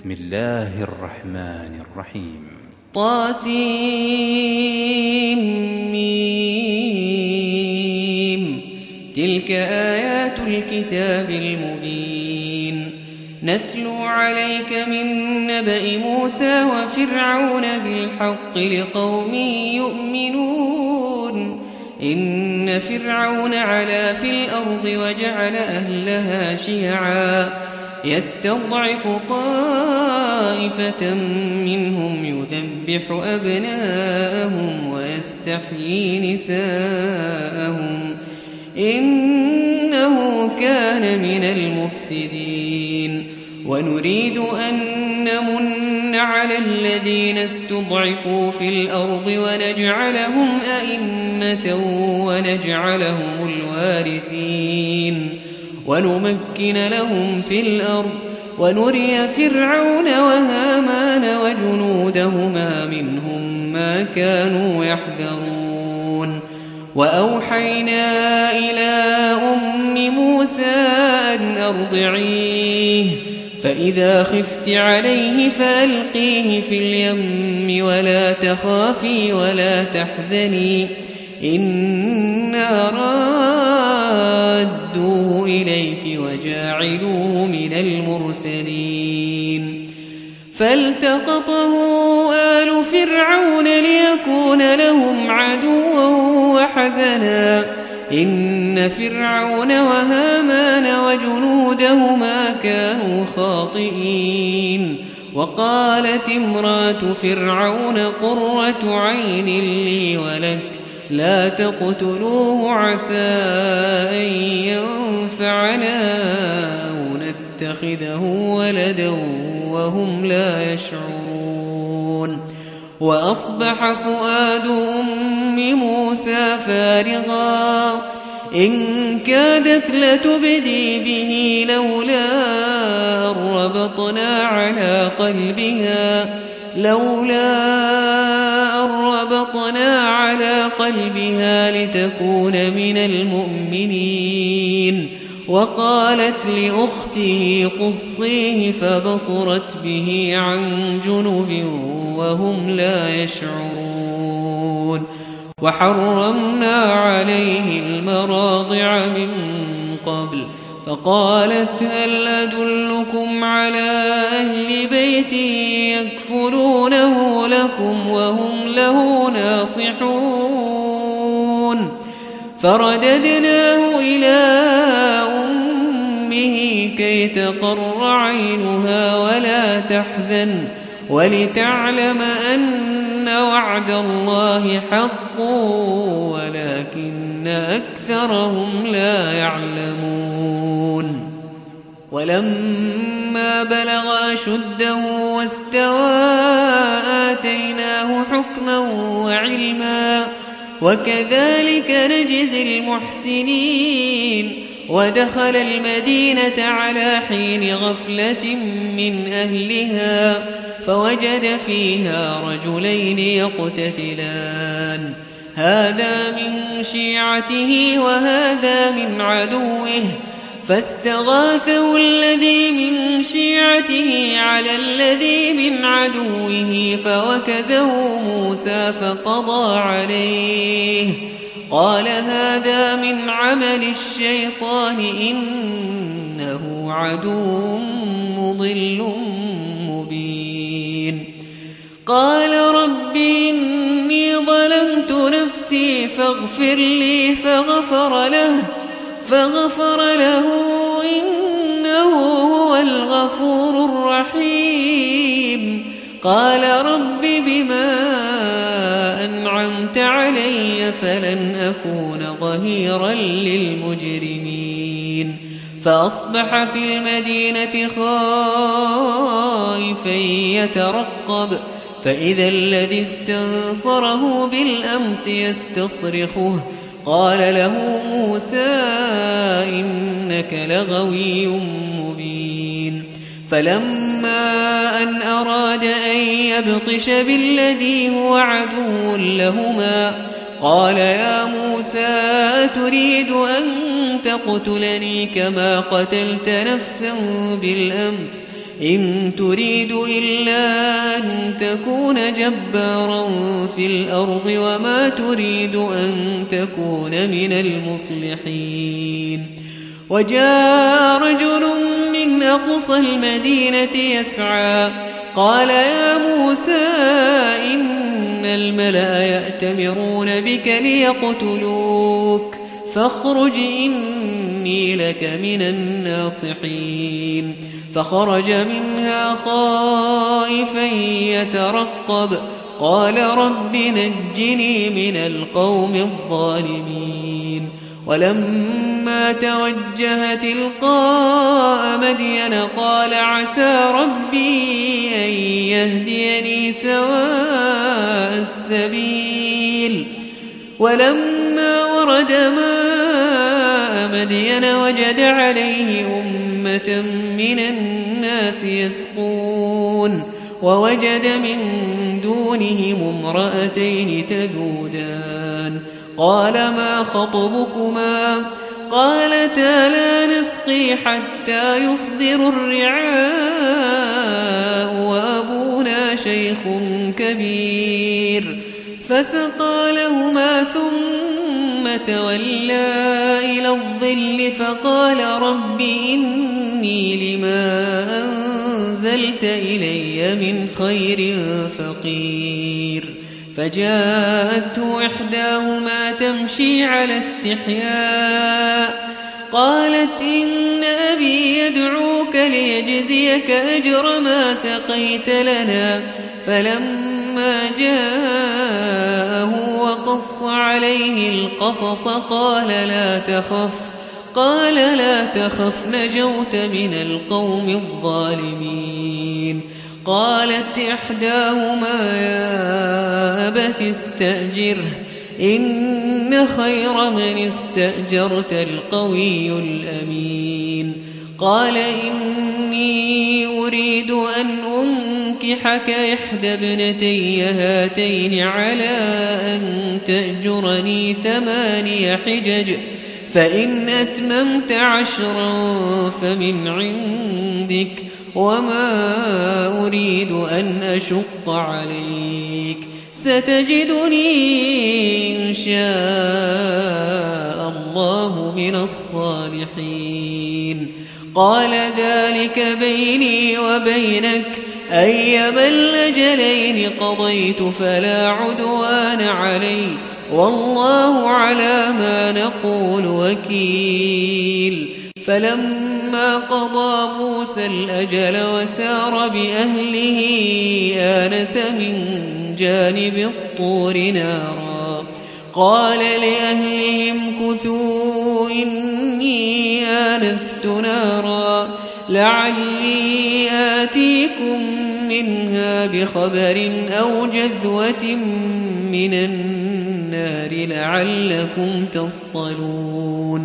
بسم الله الرحمن الرحيم طاسيم تلك آيات الكتاب المبين نتلو عليك من نبأ موسى وفرعون بالحق لقوم يؤمنون إن فرعون علا في الأرض وجعل أهلها شيعا يستضعف طائفة منهم يذبح أبناءهم ويستحيي نساءهم إنه كان من المفسدين ونريد أن نمن على الذين استضعفوا في الأرض ونجعلهم أئمة ونجعلهم الوارثين ونمكن لهم في الأرض ونري فرعون وهامان وجنودهما منهم ما كانوا يحذرون وأوحينا إلى أم موسى أن أرضعيه فإذا خفت عليه فألقيه في اليم ولا تخافي ولا تحزني إنا رادوه إليك وجاعلوه من المرسلين فالتقطه آل فرعون ليكون لهم عدوا وحزنا إن فرعون وهامان وجنودهما كانوا خاطئين وقالت امرأة فرعون قرة عين لي ولك لا تقتلوه عسى أن ينفعنا أو نتخذه ولدا وهم لا يشعرون وأصبح فؤاد أم موسى فارغا إن كادت لتبدي به لولا أن ربطنا على قلبها لتكون من المؤمنين وقالت لأخته قصيه فبصرت به عن جنب وهم لا يشعرون وحرمنا عليه المراضع من قبل فقالت هل أدلكم على أهل بيت يكفلونه لكم وهم له ناصحون فرددناه إلى أمه كي تقر عينها ولا تحزن ولتعلم أن وعد الله حق ولكن أكثرهم لا يعلمون ولما بلغ أشده واستوى آتيناه حكما وعلما وكذلك نجزي المحسنين ودخل المدينة على حين غفلة من أهلها فوجد فيها رجلين يقتتلان هذا من شيعته وهذا من عدوه فاستغاثه الذي من شيعته على الذي من عدوه فوكزه موسى فقضى عليه قال هذا من عمل الشيطان إنه عدو مضل مبين قال رب إني ظلمت نفسي فاغفر لي فغفر له إنه هو الغفور الرحيم قال رب بما أنعمت علي فلن أكون ظهيرا للمجرمين فأصبح في المدينة خائفا يترقب فإذا الذي استنصره بالأمس يستصرخه قال له موسى إنك لغوي مبين فلما أن أراد أن يبطش بالذي هو عدو لهما قال يا موسى تريد أن تقتلني كما قتلت نفسا بالأمس إن تريد إلا أن تكون جبارا في الأرض وما تريد أن تكون من المصلحين. وجاء رجل من أقصى المدينة يسعى قال يا موسى إن الملأ يأتمرون بك ليقتلوك فاخرج إني لك من الناصحين. فخرج منها خائفا يترقب قال رب نجني من القوم الظالمين. ولما توجه تلقاء مدين قال عسى ربي أن يهديني سواء السبيل. ولما ورد ماء مدين وجد عليه أمة من الناس يسقون ووجد من دونهم امرأتين تذودان قال ما خطبكما قالتا لا نسقي حتى يصدر الرعاء وأبونا شيخ كبير. فسقى لهما ثم تولى إلى الظل فقال رب إني لما أنزلت إلي من خير فقير. فجاءته إحداهما تمشي على استحياء قالت إن أبي يدعوك ليجزيك أجر ما سقيت لنا. فلما جاءه وقص عليه القصص قال لا تخف نجوت من القوم الظالمين. قالت إحداهما يا أبت استأجره إن خير من استأجرت القوي الأمين. قال إني أريد أن أنكحك إحدى ابنتي هاتين على أن تأجرني 8 حجج فإن أتممت 10 فمن عندك وما أريد أن أشق عليك ستجدني إن شاء الله من الصالحين. قال ذلك بيني وبينك أيما الأجلين قضيت فلا عدوان علي والله على ما نقول وكيل. فلما قضى موسى الأجل وسار بأهله آنس من جانب الطور نارا قال لأهلهم كثوا إني آنست نارا لعلي آتيكم منها بخبر أو جذوة من النار لعلكم تصطلون.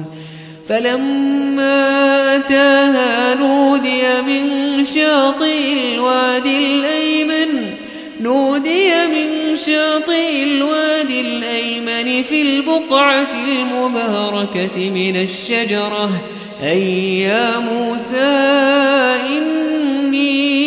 فلما أتاها نودي من شاطئ الوادي الأيمن في البقعة المباركة من الشجرة أي يا موسى إني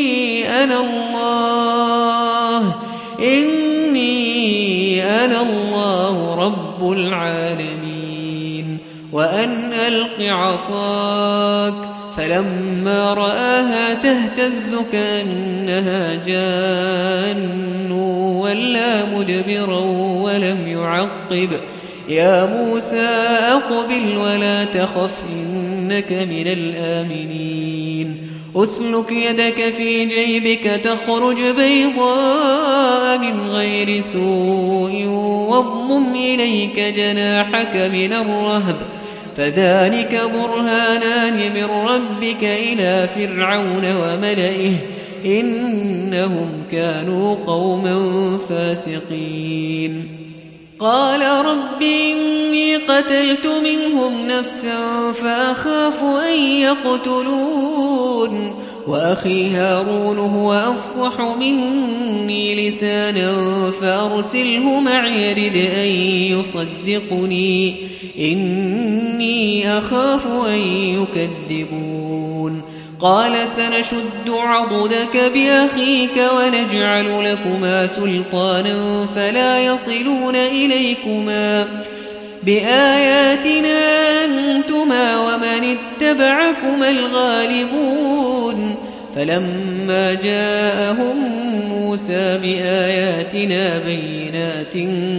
أنا الله رب العالمين وأن ألق عصاك. فلما رآها تهتز كأنها جان ولا مدبرا ولم يعقب يا موسى أقبل ولا تخف إنك من الآمنين. أسلك يدك في جيبك تخرج بيضاء من غير سوء واضمم إليك جناحك من الرهب فذلك برهانان من ربك إلى فرعون وملئه إنهم كانوا قوما فاسقين. قال رب إني قتلت منهم نفسا فأخاف أن يقتلون وأخي هارون هو أفصح مني لسانا فأرسله معي يرد أن يصدقني إني أخاف أن يكذبون. قال سنشد عضدك بأخيك ونجعل لكما سلطانا فلا يصلون إليكما بآياتنا أنتما ومن اتبعكما الغالبون فلما جاءهم موسى بآياتنا بينات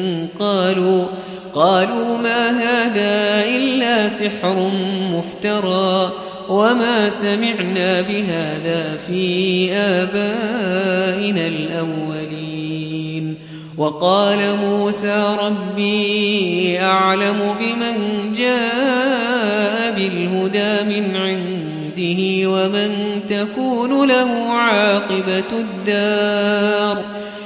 قالوا ما هذا إلا سحر مفترى وما سمعنا بهذا في آبائنا الأولين وقال موسى ربي أعلم بمن جاء بالهدى من عنده ومن تكون له عاقبة الدار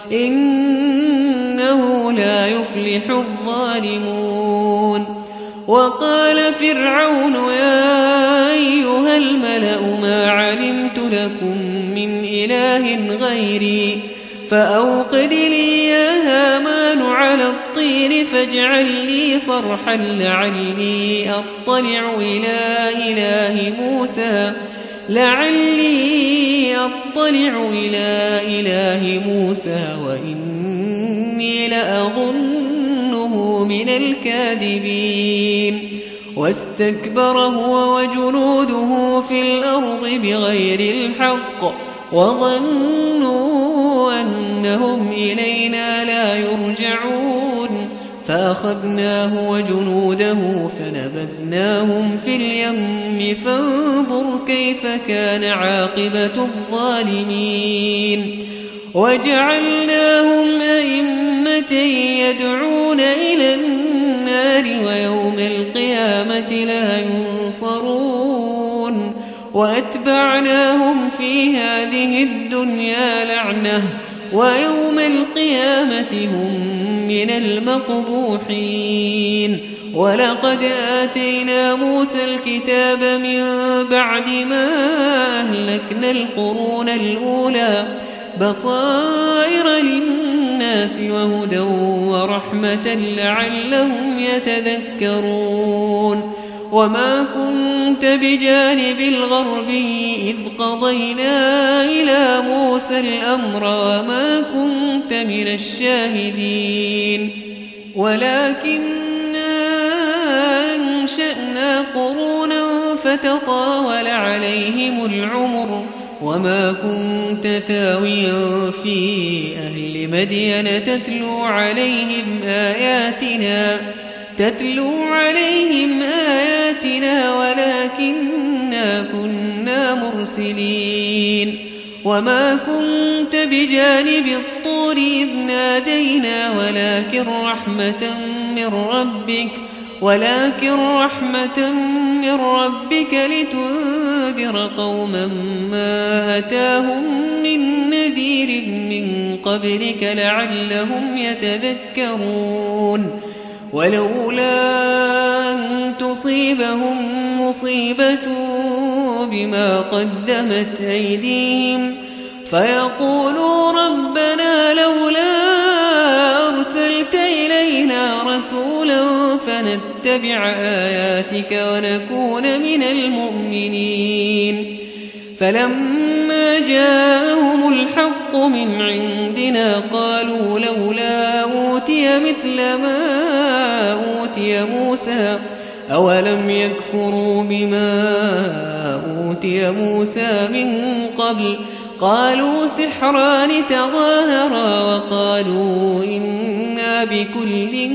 إنه لا يفلح الظالمون وقال فرعون يا أيها الملأ ما علمت لكم من إله غيري فأوقد لي يا هامان على الطين فاجعل لي صرحا لعلي أطلع إلى إله موسى وإني لأظنه من الكاذبين واستكبر هو وجنوده في الأرض بغير الحق وظنوا أنهم إلينا لا يرجعون فأخذناه وجنوده فنبذناهم في اليم فانظر كيف كان عاقبة الظالمين وجعلناهم أئمة يدعون إلى النار ويوم القيامة لا ينصرون وأتبعناهم في هذه الدنيا لعنة ويوم القيامة هم من المقبوحين ولقد آتينا موسى الكتاب من بعد ما أهلكنا القرون الأولى بصائر للناس وهدى ورحمة لعلهم يتذكرون وما كنت بجانب الغربي إذ قضينا إلى موسى الأمر وما كنت من الشاهدين ولكننا أنشأنا قرونا فتطاول عليهم العمر وما كنت ثاويا في أهل مدين تتلو عليهم آياتنا ولكننا كنا مرسلين وما كنت بجانب الطور إذ نادينا ولكن رحمة من ربك لتنذر قوما ما أتاهم من نذير من قبلك لعلهم يتذكرون ولولا أن تصيبهم مصيبة بما قدمت أيديهم فيقولوا ربنا لولا أرسلت إلينا رسولا فنتبع آياتك ونكون من المؤمنين فلما جاءهم الحق من عندنا قالوا لولا أوتي مثل ما أوتي موسى أولم يكفروا بما أوتي موسى من قبل قالوا سحران تظاهرا وقالوا إنا بكل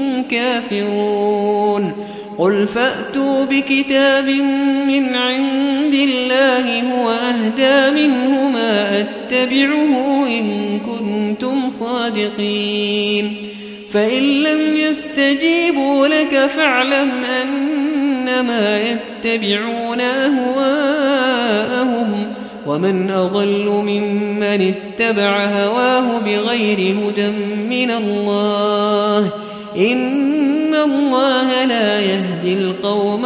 كافرون قل فأتوا بكتاب من عند الله هو أهدى منهما أتبعه إن كنتم صادقين فإن لم يستجيبوا لك فاعلم أنما يتبعون أهواءهم ومن أضل ممن اتبع هواه بغير هدى من الله إن الله لا يهدي القوم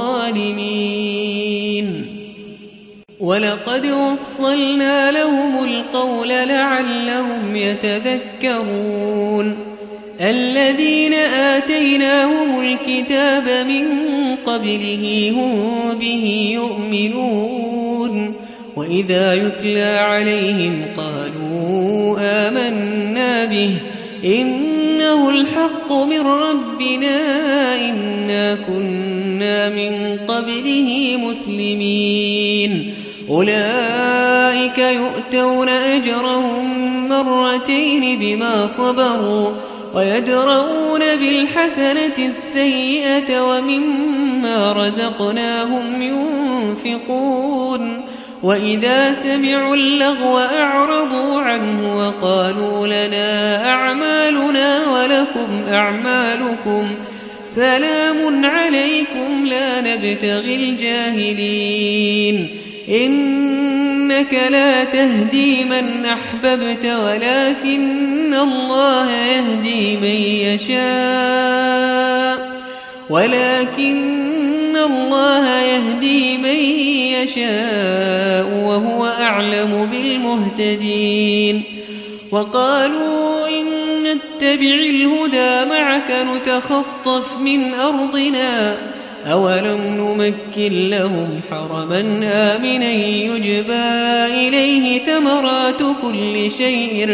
الظالمين ولقد وصلنا لهم القول لعلهم يتذكرون الذين آتيناهم الكتاب من قبله هم به يؤمنون يشركون وإذا يتلى عليهم قالوا آمنا به إنه الحق من ربنا إنا كنا من قبله مسلمين أولئك يؤتون أجرهم مرتين بما صبروا ويدرؤون بالحسنة السيئة ومما رزقناهم ينفقون وإذا سمعوا اللغو أعرضوا عنه وقالوا لنا أعمالنا ولكم أعمالكم سلام عليكم لا نبتغي الجاهلين إنك لا تهدي من أحببت ولكن الله يهدي من يشاء وهو أعلم بالمهتدين وقالوا إن نتبع الهدى معك نتخطف من أرضنا أولم نمكن لهم حرما آمنا يجبى إليه ثمرات كل شيء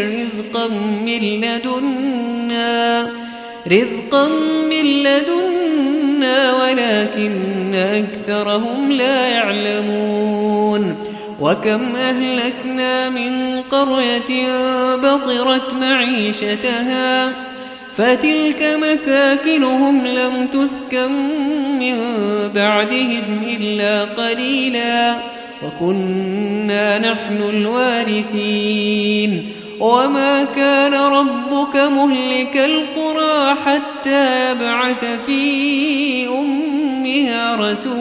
رزقا من لدنا ولكن أكثرهم لا يعلمون وكم أهلكنا من قرية بطرت معيشتها فتلك مساكنهم لم تسكن من بعدهم إلا قليلا وكنا نحن الوارثين وما كان ربك مهلك القرى حتى يبعث في أمها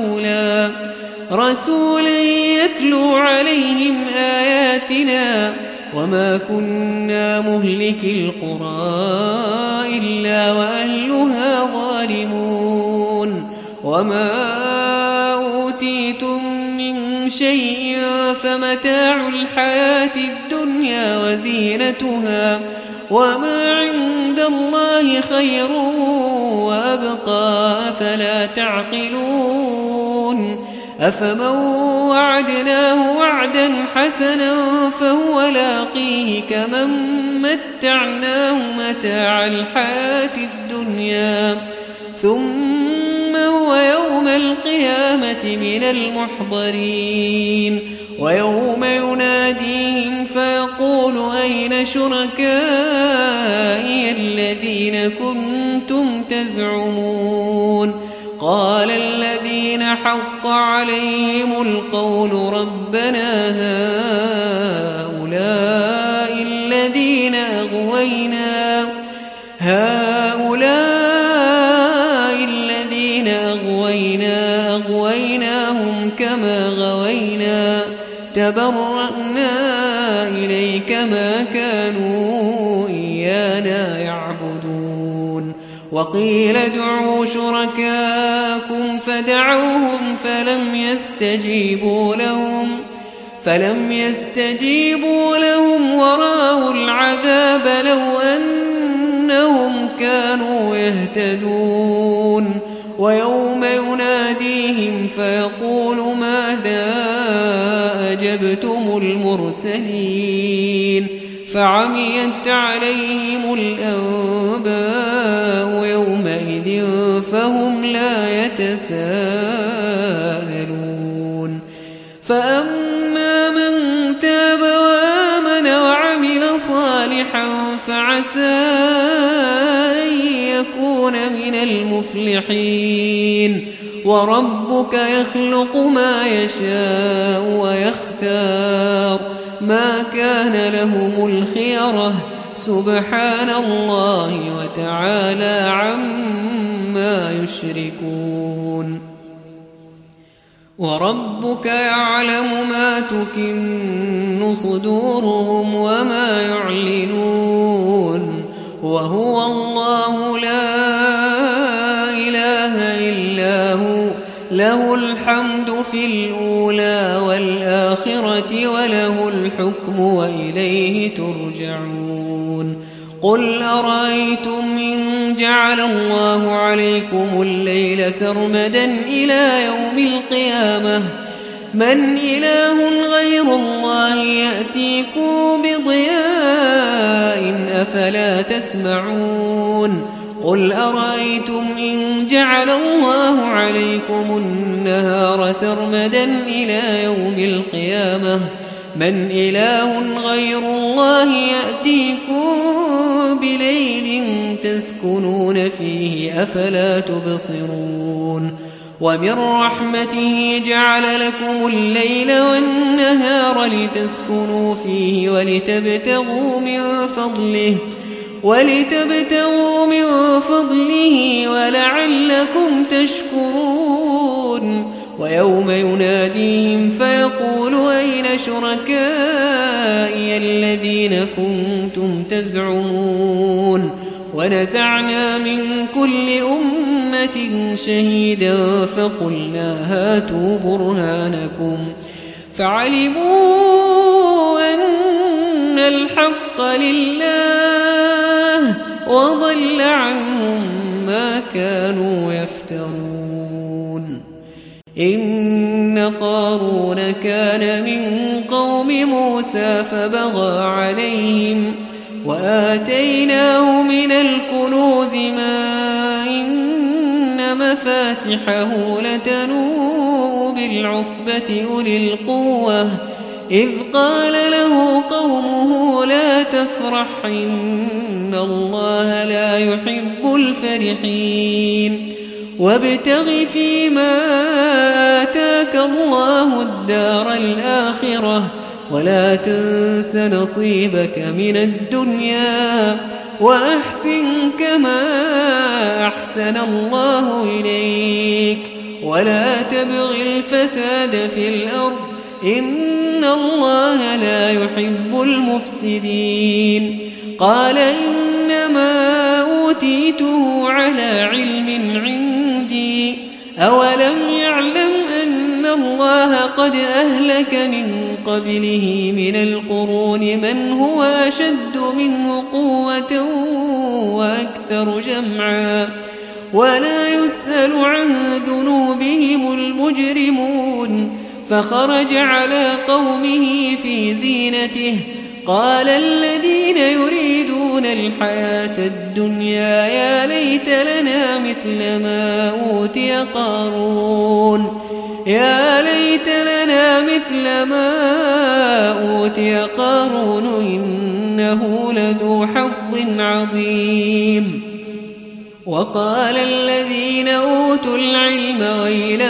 رسولا يتلو عليهم آياتنا وما كنا مهلك القرى إلا وأهلها ظالمون وما أوتيتم من شيء فمتاع الحياة الدنيا وزينتها وما عند الله خير وأبقى أفلا تعقلون أفمن وعدناه وعدا حسنا فهو لاقيه كمن متعناه متاع الحياة الدنيا ثم هو يوم القيامة من المحضرين ويوم يناديهم فيقول أين شركائي الذين كنتم تزعمون قال الذين حق عليهم القول ربنا هؤلاء الذين أغويناهم كما غوينا تبرأنا إليك ما كانوا إيانا يعبدون وقيل ادعوا شركاءكم فدعوهم فلم يستجيبوا لهم ورأوا العذاب لو أنهم كانوا يهتدون ويوم يناديهم فيقول ماذا أجبتم المرسلين فعميت عليهم الأنباء يومئذ فهم لا يتساءلون فأما من تاب وآمن وعمل صالحا فعسى أن يكون من المفلحين وربك يخلق ما يشاء ويختار ما كان لهم الخيرة سبحان الله وتعالى عما يشركون وربك يعلم ما تكن صدورهم وما يعلنون وهو الله لا إله إلا هو له الحمد في الأولى والآخرة وله الحكم وإليه ترجعون قل أرأيتم إن جعل الله عليكم الليل سرمدا إلى يوم القيامة من إله غير الله يأتيكم بضياء أفلا تسمعون قل أرأيتم إن جعل الله عليكم النهار سرمدا إلى يوم القيامة من إله غير الله يأتيكم بليل تسكنون فيه أفلا تبصرون ومن رحمته جعل لكم الليل والنهار لتسكنوا فيه ولتبتغوا من فضله ولعلكم تشكرون ويوم يناديهم فيقول أين شركائي الذين كنتم تزعمون ونزعنا من كل أمة شهيدا فقلنا هاتوا برهانكم فعلموا أن الحق لله وضل عنهم ما كانوا يفترون إن قارون كان من قوم موسى فبغى عليهم وآتيناه من الكنوز ما إن مفاتحه لتنوء بالعصبة أولي القوة إذ قال له قومه لا تفرح إن الله لا يحب الفرحين وابتغ فيما آتاك الله الدار الآخرة ولا تنس نصيبك من الدنيا وأحسن كما أحسن الله إليك ولا تبغ الفساد في الأرض إن الله لا يحب المفسدين قال إنما أوتيته على علم عندي أولم يعلم أن الله قد أهلك من قبله من القرون من هو أشد منه قوة وأكثر جمعا ولا يسأل عن ذنوبهم المجرمون فخرج على قومه في زينته قال الذين يريدون الحياة الدنيا يا ليت لنا مثل ما أوتي قارون إنه لذو حظ عظيم وقال الذين أوتوا العلم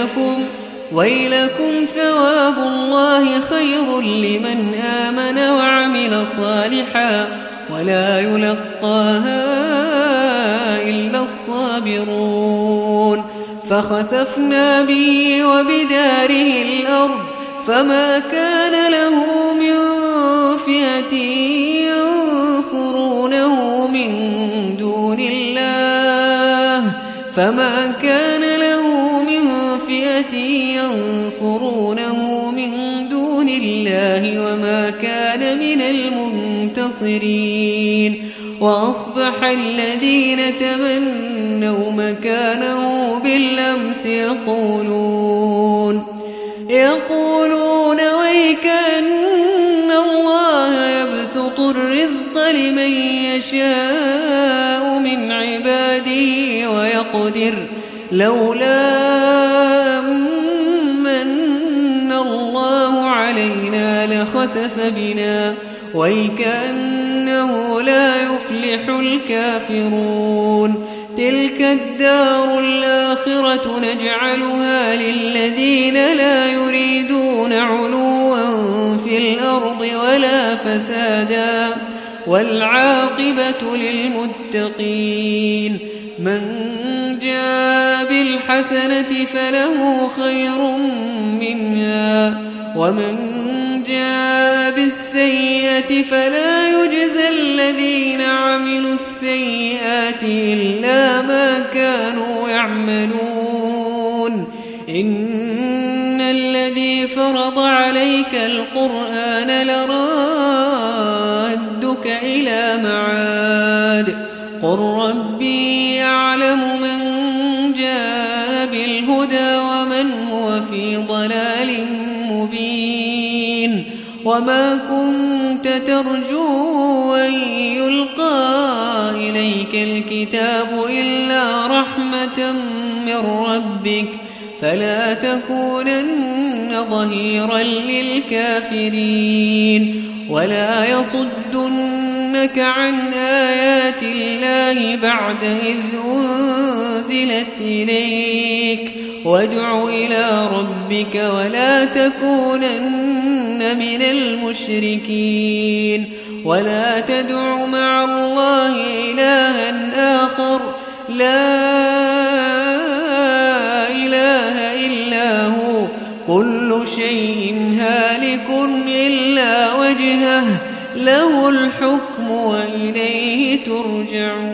ويلكم ثواب الله خير لمن آمن وعمل صالحا ولا يلقاها إلا الصابرون فخسفنا به وبداره الأرض فما كان له من فئة ينصرونه من دون الله وما كان من المنتصرين وأصبح الذين تمنوا مكانه بالأمس يقولون ويكأن الله يبسط الرزق لمن يشاء من عباده ويقدر لولا من الله علينا لخسف بنا ويكأنه لا يفلح الكافرون تلك الدار الآخرة نجعلها للذين لا يريدون علوا في الأرض ولا فسادا والعاقبة للمتقين من جاء بالحسنة فله خير منها ومن جاء بالسيئة فلا يجزى الذين عملوا السيئات إلا ما كانوا يعملون إن الذي فرض عليك القرآن لرادك إلى معاد قل ربي يعلم من جاء بالهدى ومن هو في ضلال وما كنت ترجو أن يلقى إليك الكتاب إلا رحمة من ربك فلا تكونن ظهيرا للكافرين ولا يصدنك عن آيات الله بعد إذ أنزلت إليك وادع إلى ربك ولا تكونن من المشركين ولا تدع مع الله إلها آخر لا إله إلا هو كل شيء هالك إلا وجهه له الحكم وإليه ترجعون